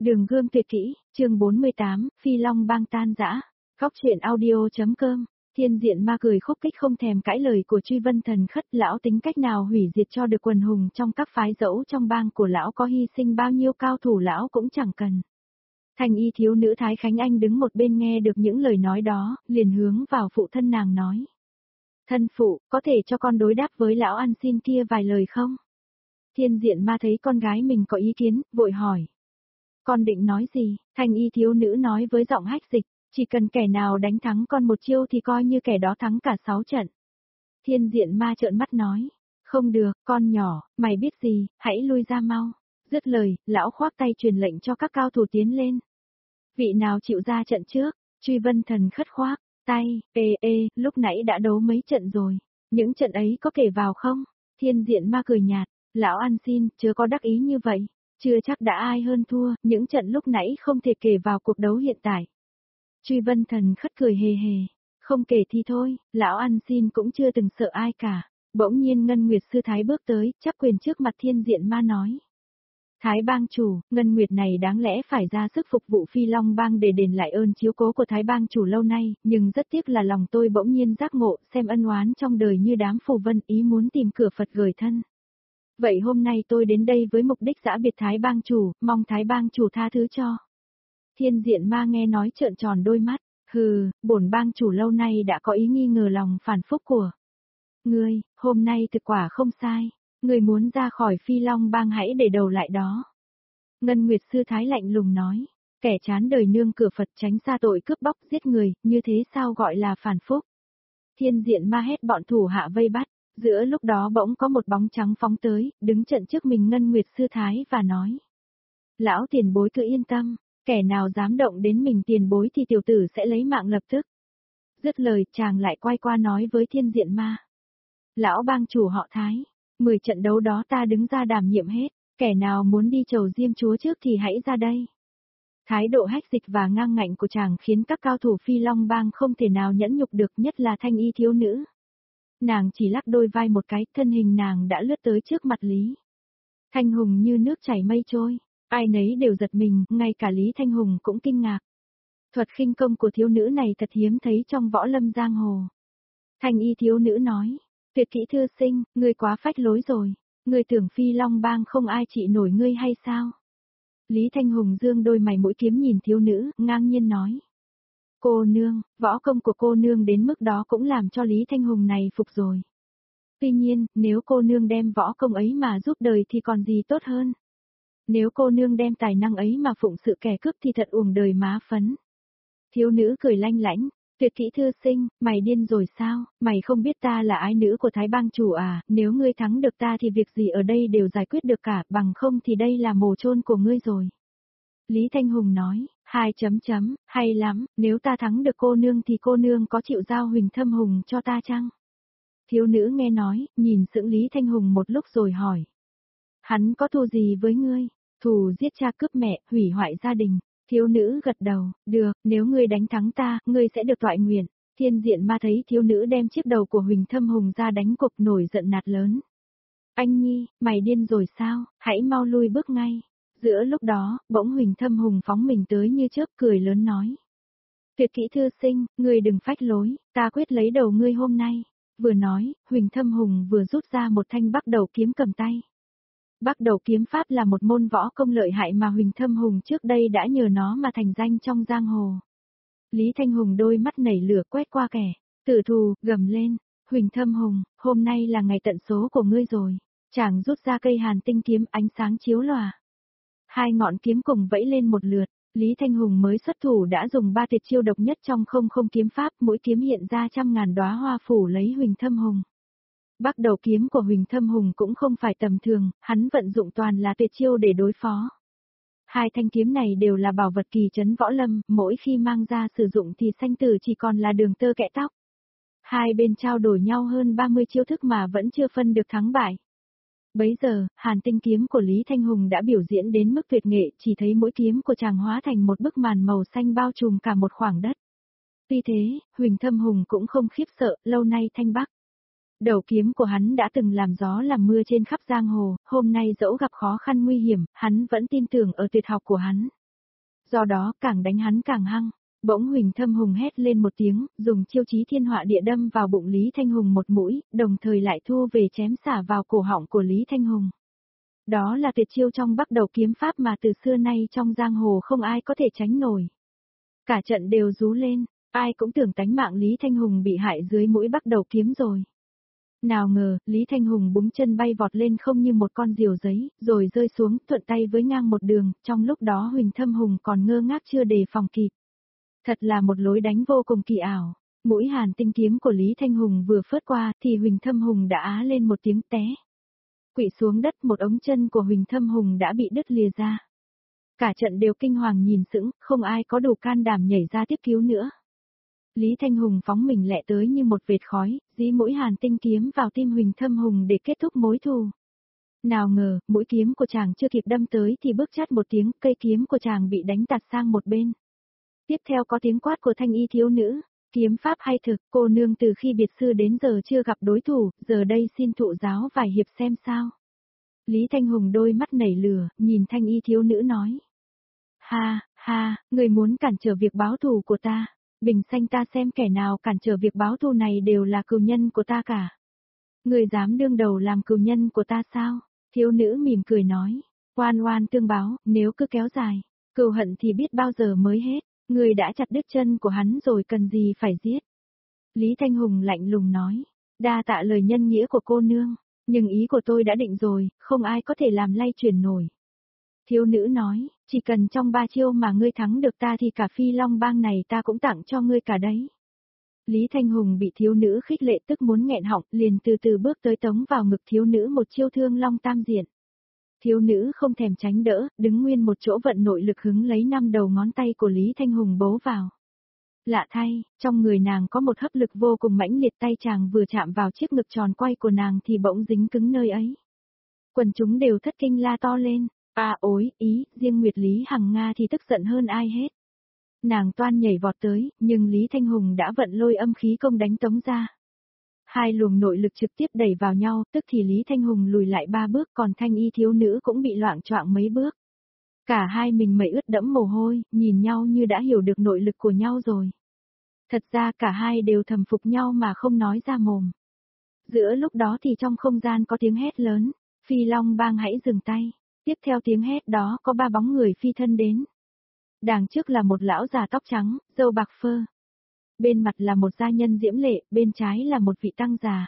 Đường Gươm Tuyệt Kỹ, chương 48, Phi Long Bang tan rã. Góc truyện audio.com. Thiên Diện Ma cười khúc khích không thèm cãi lời của Truy Vân Thần Khất, lão tính cách nào hủy diệt cho được quần hùng trong các phái, dẫu trong bang của lão có hy sinh bao nhiêu cao thủ lão cũng chẳng cần. Thanh y thiếu nữ Thái Khánh Anh đứng một bên nghe được những lời nói đó, liền hướng vào phụ thân nàng nói. Thân phụ, có thể cho con đối đáp với lão ăn xin kia vài lời không? Thiên Diện Ma thấy con gái mình có ý kiến, vội hỏi. Con định nói gì? Thanh y thiếu nữ nói với giọng hách dịch, chỉ cần kẻ nào đánh thắng con một chiêu thì coi như kẻ đó thắng cả 6 trận. Thiên Diện Ma trợn mắt nói, không được, con nhỏ, mày biết gì, hãy lui ra mau. Dứt lời, lão khoác tay truyền lệnh cho các cao thủ tiến lên. Vị nào chịu ra trận trước? Truy Vân Thần Khất khoác tay, lúc nãy đã đấu mấy trận rồi, những trận ấy có kể vào không? Thiên Diện Ma cười nhạt, lão ăn xin, chớ có đắc ý như vậy. Chưa chắc đã ai hơn thua, những trận lúc nãy không thể kể vào cuộc đấu hiện tại. Truy Vân Thần Khất cười hề hề, không kể thì thôi, lão ăn xin cũng chưa từng sợ ai cả. Bỗng nhiên Ngân Nguyệt Sư Thái bước tới, chắp quyền trước mặt Thiên Diện Ma nói. Thái bang chủ, Ngân Nguyệt này đáng lẽ phải ra sức phục vụ Phi Long bang để đền lại ơn chiếu cố của Thái bang chủ lâu nay, nhưng rất tiếc là lòng tôi bỗng nhiên giác ngộ, xem ân oán trong đời như đám phù vân, ý muốn tìm cửa Phật gửi thân. Vậy hôm nay tôi đến đây với mục đích giã biệt Thái bang chủ, mong Thái bang chủ tha thứ cho. Thiên Diện Ma nghe nói trợn tròn đôi mắt, hừ, bổn bang chủ lâu nay đã có ý nghi ngờ lòng phản phúc của ngươi, hôm nay thực quả không sai, ngươi muốn ra khỏi Phi Long bang hãy để đầu lại đó. Ngân Nguyệt Sư Thái lạnh lùng nói, kẻ chán đời nương cửa Phật tránh xa tội cướp bóc giết người, như thế sao gọi là phản phúc. Thiên Diện Ma hét bọn thủ hạ vây bắt. Giữa lúc đó bỗng có một bóng trắng phóng tới, đứng trận trước mình Ngân Nguyệt Sư Thái và nói. Lão tiền bối cứ yên tâm, kẻ nào dám động đến mình tiền bối thì tiểu tử sẽ lấy mạng lập tức. Dứt lời chàng lại quay qua nói với Thiên Diện Ma. Lão bang chủ họ Thái, 10 trận đấu đó ta đứng ra đảm nhiệm hết, kẻ nào muốn đi chầu Diêm Chúa trước thì hãy ra đây. Thái độ hách dịch và ngang ngạnh của chàng khiến các cao thủ Phi Long bang không thể nào nhẫn nhục được, nhất là thanh y thiếu nữ. Nàng chỉ lắc đôi vai một cái, thân hình nàng đã lướt tới trước mặt Lý Thanh Hùng như nước chảy mây trôi, ai nấy đều giật mình, ngay cả Lý Thanh Hùng cũng kinh ngạc. Thuật khinh công của thiếu nữ này thật hiếm thấy trong võ lâm giang hồ. Thanh y thiếu nữ nói, Tuyệt Kỹ thư sinh, ngươi quá phách lối rồi, ngươi tưởng Phi Long bang không ai trị nổi ngươi hay sao? Lý Thanh Hùng dương đôi mày mũi kiếm nhìn thiếu nữ, ngang nhiên nói. Cô nương, võ công của cô nương đến mức đó cũng làm cho Lý Thanh Hùng này phục rồi. Tuy nhiên, nếu cô nương đem võ công ấy mà giúp đời thì còn gì tốt hơn. Nếu cô nương đem tài năng ấy mà phụng sự kẻ cướp thì thật uổng đời má phấn. Thiếu nữ cười lanh lảnh, Tuyệt Kỹ thư sinh, mày điên rồi sao, mày không biết ta là ái nữ của Thái bang chủ à, nếu ngươi thắng được ta thì việc gì ở đây đều giải quyết được cả, bằng không thì đây là mồ chôn của ngươi rồi. Lý Thanh Hùng nói, hay lắm, nếu ta thắng được cô nương thì cô nương có chịu giao Huỳnh Thâm Hùng cho ta chăng? Thiếu nữ nghe nói, nhìn sững Lý Thanh Hùng một lúc rồi hỏi. Hắn có thù gì với ngươi? Thù giết cha cướp mẹ, hủy hoại gia đình. Thiếu nữ gật đầu, được, nếu ngươi đánh thắng ta, ngươi sẽ được toại nguyện. Thiên Diện Ma thấy thiếu nữ đem chiếc đầu của Huỳnh Thâm Hùng ra đánh cục, nổi giận nạt lớn. Anh Nhi, mày điên rồi sao, hãy mau lui bước ngay. Giữa lúc đó, bỗng Huỳnh Thâm Hùng phóng mình tới như chớp, cười lớn nói. Tuyệt Kỹ thư sinh, ngươi đừng phách lối, ta quyết lấy đầu ngươi hôm nay. Vừa nói, Huỳnh Thâm Hùng vừa rút ra một thanh Bắc Đầu kiếm cầm tay. Bắc Đầu kiếm pháp là một môn võ công lợi hại mà Huỳnh Thâm Hùng trước đây đã nhờ nó mà thành danh trong giang hồ. Lý Thanh Hùng đôi mắt nảy lửa quét qua kẻ tử thù, gầm lên. Huỳnh Thâm Hùng, hôm nay là ngày tận số của ngươi rồi. Chàng rút ra cây Hàn Tinh kiếm, ánh sáng chiếu lòa. Hai ngọn kiếm cùng vẫy lên một lượt, Lý Thanh Hùng mới xuất thủ đã dùng 3 tuyệt chiêu độc nhất trong không kiếm pháp, mỗi kiếm hiện ra trăm ngàn đóa hoa phủ lấy Huỳnh Thâm Hùng. Bắc Đầu kiếm của Huỳnh Thâm Hùng cũng không phải tầm thường, hắn vận dụng toàn là tuyệt chiêu để đối phó. Hai thanh kiếm này đều là bảo vật kỳ trấn võ lâm, mỗi khi mang ra sử dụng thì sanh tử chỉ còn là đường tơ kẽ tóc. Hai bên trao đổi nhau hơn 30 chiêu thức mà vẫn chưa phân được thắng bại. Bấy giờ, Hàn Tinh kiếm của Lý Thanh Hùng đã biểu diễn đến mức tuyệt nghệ, chỉ thấy mỗi kiếm của chàng hóa thành một bức màn màu xanh bao trùm cả một khoảng đất. Tuy thế, Huỳnh Thâm Hùng cũng không khiếp sợ, lâu nay thanh Bắc đầu kiếm của hắn đã từng làm gió làm mưa trên khắp giang hồ, hôm nay dẫu gặp khó khăn nguy hiểm, hắn vẫn tin tưởng ở tuyệt học của hắn. Do đó càng đánh hắn càng hăng. Bỗng Huỳnh Thâm Hùng hét lên một tiếng, dùng chiêu chí thiên họa địa đâm vào bụng Lý Thanh Hùng một mũi, đồng thời lại thu về chém xả vào cổ họng của Lý Thanh Hùng. Đó là tuyệt chiêu trong Bắc Đầu kiếm pháp mà từ xưa nay trong giang hồ không ai có thể tránh nổi. Cả trận đều rú lên, ai cũng tưởng tánh mạng Lý Thanh Hùng bị hại dưới mũi Bắc Đầu kiếm rồi. Nào ngờ, Lý Thanh Hùng búng chân bay vọt lên không như một con diều giấy, rồi rơi xuống, thuận tay với ngang một đường, trong lúc đó Huỳnh Thâm Hùng còn ngơ ngác chưa đề phòng kịp. Thật là một lối đánh vô cùng kỳ ảo. Mũi hàn tinh kiếm của Lý Thanh Hùng vừa phớt qua thì Huỳnh Thâm Hùng đã á lên một tiếng té. Quỵ xuống đất, một ống chân của Huỳnh Thâm Hùng đã bị đứt lìa ra. Cả trận đều kinh hoàng nhìn sững, không ai có đủ can đảm nhảy ra tiếp cứu nữa. Lý Thanh Hùng phóng mình lẹ tới như một vệt khói, dí mũi hàn tinh kiếm vào tim Huỳnh Thâm Hùng để kết thúc mối thù. Nào ngờ, mũi kiếm của chàng chưa kịp đâm tới thì bước chát một tiếng, cây kiếm của chàng bị đánh tạt sang một bên. Tiếp theo có tiếng quát của thanh y thiếu nữ, kiếm pháp hay thực, cô nương từ khi biệt sư đến giờ chưa gặp đối thủ, giờ đây xin thụ giáo vài hiệp xem sao. Lý Thanh Hùng đôi mắt nảy lửa, nhìn thanh y thiếu nữ nói. Ha, ha, người muốn cản trở việc báo thù của ta, bình xanh ta xem kẻ nào cản trở việc báo thù này đều là cừu nhân của ta cả. Người dám đương đầu làm cừu nhân của ta sao? Thiếu nữ mỉm cười nói, oan oan tương báo, nếu cứ kéo dài, cừu hận thì biết bao giờ mới hết. Người đã chặt đứt chân của hắn rồi cần gì phải giết. Lý Thanh Hùng lạnh lùng nói, đa tạ lời nhân nghĩa của cô nương, nhưng ý của tôi đã định rồi, không ai có thể làm lay chuyển nổi. Thiếu nữ nói, chỉ cần trong 3 chiêu mà ngươi thắng được ta thì cả Phi Long bang này ta cũng tặng cho ngươi cả đấy. Lý Thanh Hùng bị thiếu nữ khích lệ tức muốn nghẹn họng, liền từ từ bước tới tống vào ngực thiếu nữ một chiêu thương long tam diện. Thiếu nữ không thèm tránh đỡ, đứng nguyên một chỗ vận nội lực hứng lấy 5 đầu ngón tay của Lý Thanh Hùng bấu vào. Lạ thay, trong người nàng có một hấp lực vô cùng mãnh liệt, tay chàng vừa chạm vào chiếc ngực tròn quay của nàng thì bỗng dính cứng nơi ấy. Quần chúng đều thất kinh la to lên, ối, ý, riêng Nguyệt Lý Hằng Nga thì tức giận hơn ai hết. Nàng toan nhảy vọt tới, nhưng Lý Thanh Hùng đã vận lôi âm khí công đánh tống ra. Hai luồng nội lực trực tiếp đẩy vào nhau, tức thì Lý Thanh Hùng lùi lại 3 bước, còn thanh y thiếu nữ cũng bị loạng choạng mấy bước. Cả hai mình mẩy ướt đẫm mồ hôi, nhìn nhau như đã hiểu được nội lực của nhau rồi. Thật ra cả hai đều thầm phục nhau mà không nói ra mồm. Giữa lúc đó thì trong không gian có tiếng hét lớn, Phi Long bang hãy dừng tay. Tiếp theo tiếng hét đó có 3 bóng người phi thân đến. Đằng trước là một lão già tóc trắng, râu bạc phơ. Bên mặt là một gia nhân diễm lệ, bên trái là một vị tăng già.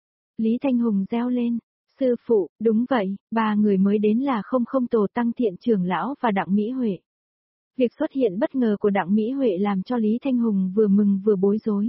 Lý Thanh Hùng reo lên, sư phụ, đúng vậy, 3 người mới đến là không tổ tăng thiện trưởng lão và Đặng Mỹ Huệ. Việc xuất hiện bất ngờ của Đặng Mỹ Huệ làm cho Lý Thanh Hùng vừa mừng vừa bối rối.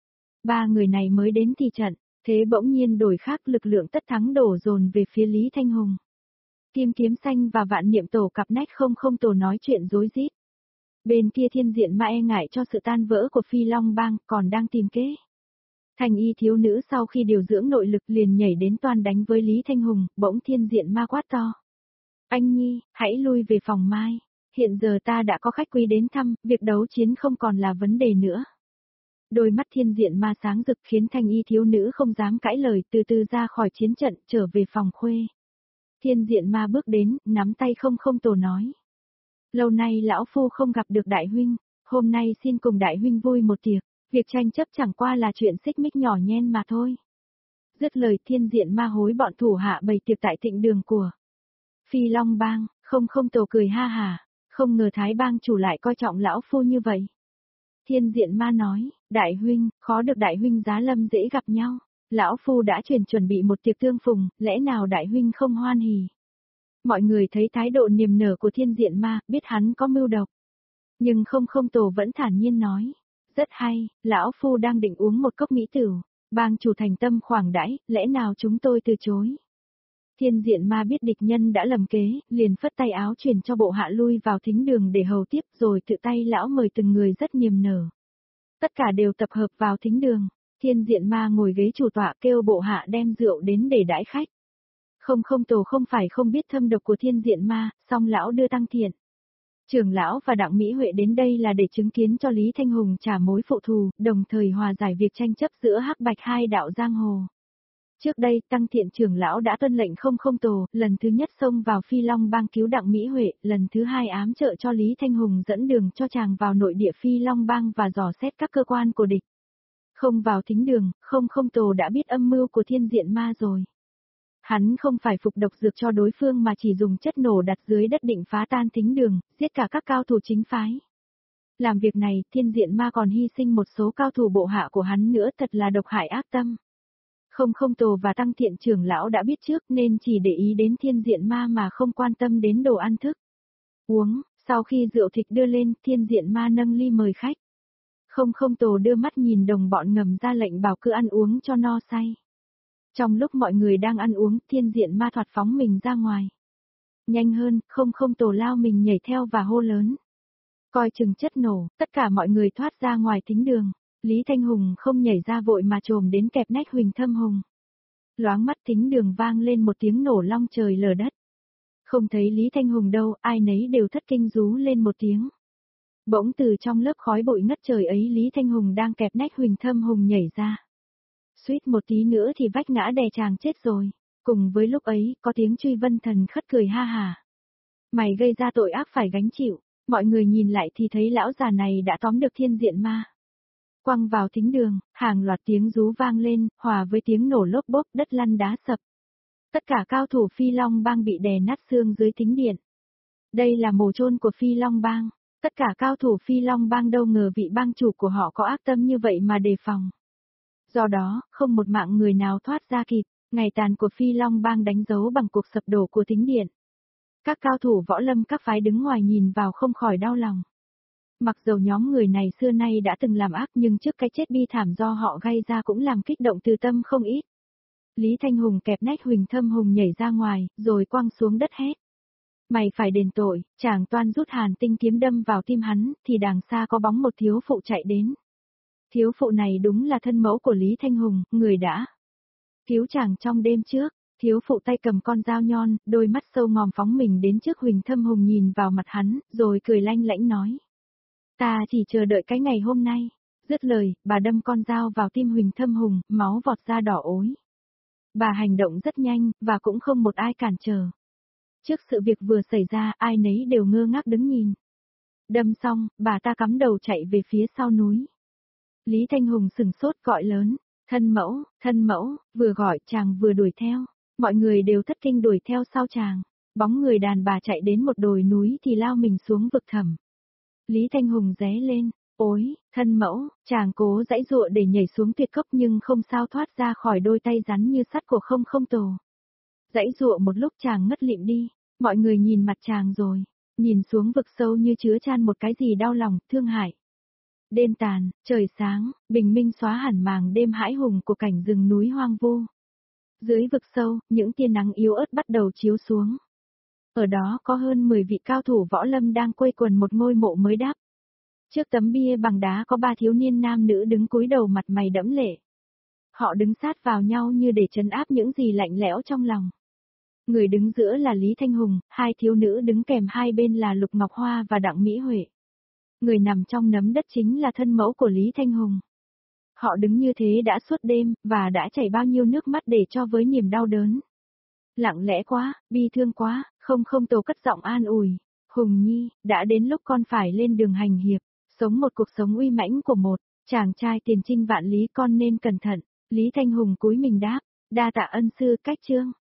3 người này mới đến thì trận, thế bỗng nhiên đổi khác, lực lượng tất thắng đổ dồn về phía Lý Thanh Hùng. Kim Kiếm Xanh và Vạn Niệm Tổ cặp nách không tổ nói chuyện rối rít. Bên kia Thiên Diện Ma e ngại cho sự tan vỡ của Phi Long bang, còn đang tìm kế. Thành y thiếu nữ sau khi điều dưỡng nội lực liền nhảy đến toan đánh với Lý Thanh Hùng, bỗng Thiên Diện Ma quát to. Anh Nhi, hãy lui về phòng mai. Hiện giờ ta đã có khách quý đến thăm, việc đấu chiến không còn là vấn đề nữa. Đôi mắt Thiên Diện Ma sáng rực khiến thanh y thiếu nữ không dám cãi lời, từ từ ra khỏi chiến trận, trở về phòng khuê. Thiên Diện Ma bước đến, nắm tay không tổ nói. Lâu nay lão phu không gặp được đại huynh, hôm nay xin cùng đại huynh vui một tiệc, việc tranh chấp chẳng qua là chuyện xích mích nhỏ nhen mà thôi. Dứt lời Thiên Diện Ma hối bọn thủ hạ bày tiệc tại thịnh đường của Phi Long bang, không tổ cười ha hả, không ngờ Thái bang chủ lại coi trọng lão phu như vậy. Thiên Diện Ma nói, đại huynh, khó được đại huynh giá lâm dễ gặp nhau, lão phu đã chuẩn bị một tiệc tương phùng, lẽ nào đại huynh không hoan hỉ. Mọi người thấy thái độ niềm nở của Thiên Diện Ma, biết hắn có mưu độc. Nhưng không tổ vẫn thản nhiên nói, rất hay, lão phu đang định uống một cốc mỹ tửu, bang chủ thành tâm khoản đãi, lẽ nào chúng tôi từ chối. Thiên Diện Ma biết địch nhân đã lầm kế, liền phất tay áo truyền cho bộ hạ lui vào thính đường để hầu tiếp, rồi tự tay lão mời từng người rất niềm nở. Tất cả đều tập hợp vào thính đường, Thiên Diện Ma ngồi ghế chủ tọa kêu bộ hạ đem rượu đến để đãi khách. Không tổ không phải không biết thâm độc của Thiên Diện Ma, song lão đưa Tăng Thiện, trưởng lão và Đặng Mỹ Huệ đến đây là để chứng kiến cho Lý Thanh Hùng trả mối phụ thù, đồng thời hòa giải việc tranh chấp giữa hắc bạch hai đạo giang hồ. Trước đây, Tăng Thiện trưởng lão đã tuân lệnh không không tổ, lần thứ nhất xông vào Phi Long Bang cứu Đặng Mỹ Huệ, lần thứ hai ám trợ cho Lý Thanh Hùng dẫn đường cho chàng vào nội địa Phi Long Bang và dò xét các cơ quan của địch. Không vào thính đường, không không tổ đã biết âm mưu của thiên diện ma rồi. Hắn không phải phục độc dược cho đối phương mà chỉ dùng chất nổ đặt dưới đất định phá tan thính đường, giết cả các cao thủ chính phái. Làm việc này, thiên diện ma còn hy sinh một số cao thủ bộ hạ của hắn nữa, thật là độc hại ác tâm. Không không tổ và Tăng Thiện trưởng lão đã biết trước nên chỉ để ý đến thiên diện ma mà không quan tâm đến đồ ăn thức. Uống, sau khi rượu thịt đưa lên, thiên diện ma nâng ly mời khách. Không không tổ đưa mắt nhìn đồng bọn ngầm ra lệnh bảo cứ ăn uống cho no say. Trong lúc mọi người đang ăn uống, thiên diện ma thoạt phóng mình ra ngoài. Nhanh hơn, không không tổ lao mình nhảy theo và hô lớn. Coi chừng chất nổ, tất cả mọi người thoát ra ngoài thính đường. Lý Thanh Hùng không nhảy ra vội mà trồm đến kẹp nách Huỳnh Thâm Hùng. Loáng mắt thính đường vang lên một tiếng nổ long trời lở đất. Không thấy Lý Thanh Hùng đâu, ai nấy đều thất kinh rú lên một tiếng. Bỗng từ trong lớp khói bụi ngất trời ấy Lý Thanh Hùng đang kẹp nách Huỳnh Thâm Hùng nhảy ra. Suýt một tí nữa thì vách ngã đè chàng chết rồi. Cùng với lúc ấy, có tiếng Truy Vân Thần khất cười ha hà. Mày gây ra tội ác phải gánh chịu. Mọi người nhìn lại thì thấy lão già này đã tóm được thiên diện ma. Quăng vào thính đường, hàng loạt tiếng rú vang lên, hòa với tiếng nổ lốp bốp đất lăn đá sập. Tất cả cao thủ Phi Long Bang bị đè nát xương dưới thính điện. Đây là mồ chôn của Phi Long Bang. Tất cả cao thủ Phi Long Bang đâu ngờ vị bang chủ của họ có ác tâm như vậy mà đề phòng. Do đó, không một mạng người nào thoát ra kịp, ngày tàn của Phi Long Bang đánh dấu bằng cuộc sập đổ của thính điện. Các cao thủ võ lâm các phái đứng ngoài nhìn vào không khỏi đau lòng. Mặc dầu nhóm người này xưa nay đã từng làm ác nhưng trước cái chết bi thảm do họ gây ra cũng làm kích động từ tâm không ít. Lý Thanh Hùng kẹp nách Huỳnh Thâm Hùng nhảy ra ngoài, rồi quăng xuống đất hét. Mày phải đền tội, chàng toan rút hàn tinh kiếm đâm vào tim hắn, thì đằng xa có bóng một thiếu phụ chạy đến. Thiếu phụ này đúng là thân mẫu của Lý Thanh Hùng, người đã cứu chàng trong đêm trước. Thiếu phụ tay cầm con dao nhọn, đôi mắt sâu ngòm phóng mình đến trước Huỳnh Thâm Hùng nhìn vào mặt hắn, rồi cười lanh lảnh nói. Ta chỉ chờ đợi cái ngày hôm nay. Dứt lời, bà đâm con dao vào tim Huỳnh Thâm Hùng, máu vọt ra đỏ ối. Bà hành động rất nhanh, và cũng không một ai cản trở. Trước sự việc vừa xảy ra, ai nấy đều ngơ ngác đứng nhìn. Đâm xong, bà ta cắm đầu chạy về phía sau núi. Lý Thanh Hùng sừng sốt gọi lớn, thân mẫu, vừa gọi chàng vừa đuổi theo. Mọi người đều thất kinh đuổi theo sau chàng. Bóng người đàn bà chạy đến một đồi núi thì lao mình xuống vực thẳm. Lý Thanh Hùng ré lên, ôi, thân mẫu, chàng cố giãy giụa để nhảy xuống tuyệt cốc nhưng không sao thoát ra khỏi đôi tay rắn như sắt của không không tổ. Giãy giụa một lúc chàng ngất lịm đi, mọi người nhìn mặt chàng rồi, nhìn xuống vực sâu như chứa chan một cái gì đau lòng, thương hại. Đêm tàn, trời sáng, bình minh xóa hẳn màng đêm hãi hùng của cảnh rừng núi hoang vu. Dưới vực sâu, những tia nắng yếu ớt bắt đầu chiếu xuống. Ở đó có hơn 10 vị cao thủ võ lâm đang quây quần một ngôi mộ mới đắp. Trước tấm bia bằng đá có 3 thiếu niên nam nữ đứng cúi đầu mặt mày đẫm lệ. Họ đứng sát vào nhau như để trấn áp những gì lạnh lẽo trong lòng. Người đứng giữa là Lý Thanh Hùng, hai thiếu nữ đứng kèm hai bên là Lục Ngọc Hoa và Đặng Mỹ Huệ. Người nằm trong nấm đất chính là thân mẫu của Lý Thanh Hùng. Họ đứng như thế đã suốt đêm, và đã chảy bao nhiêu nước mắt để cho với niềm đau đớn. Lặng lẽ quá, bi thương quá, không không tổ cất giọng an ủi. Hùng Nhi, đã đến lúc con phải lên đường hành hiệp, sống một cuộc sống uy mãnh của một chàng trai tiền trinh vạn lý, con nên cẩn thận. Lý Thanh Hùng cúi mình đáp, đa tạ ân sư cách chương.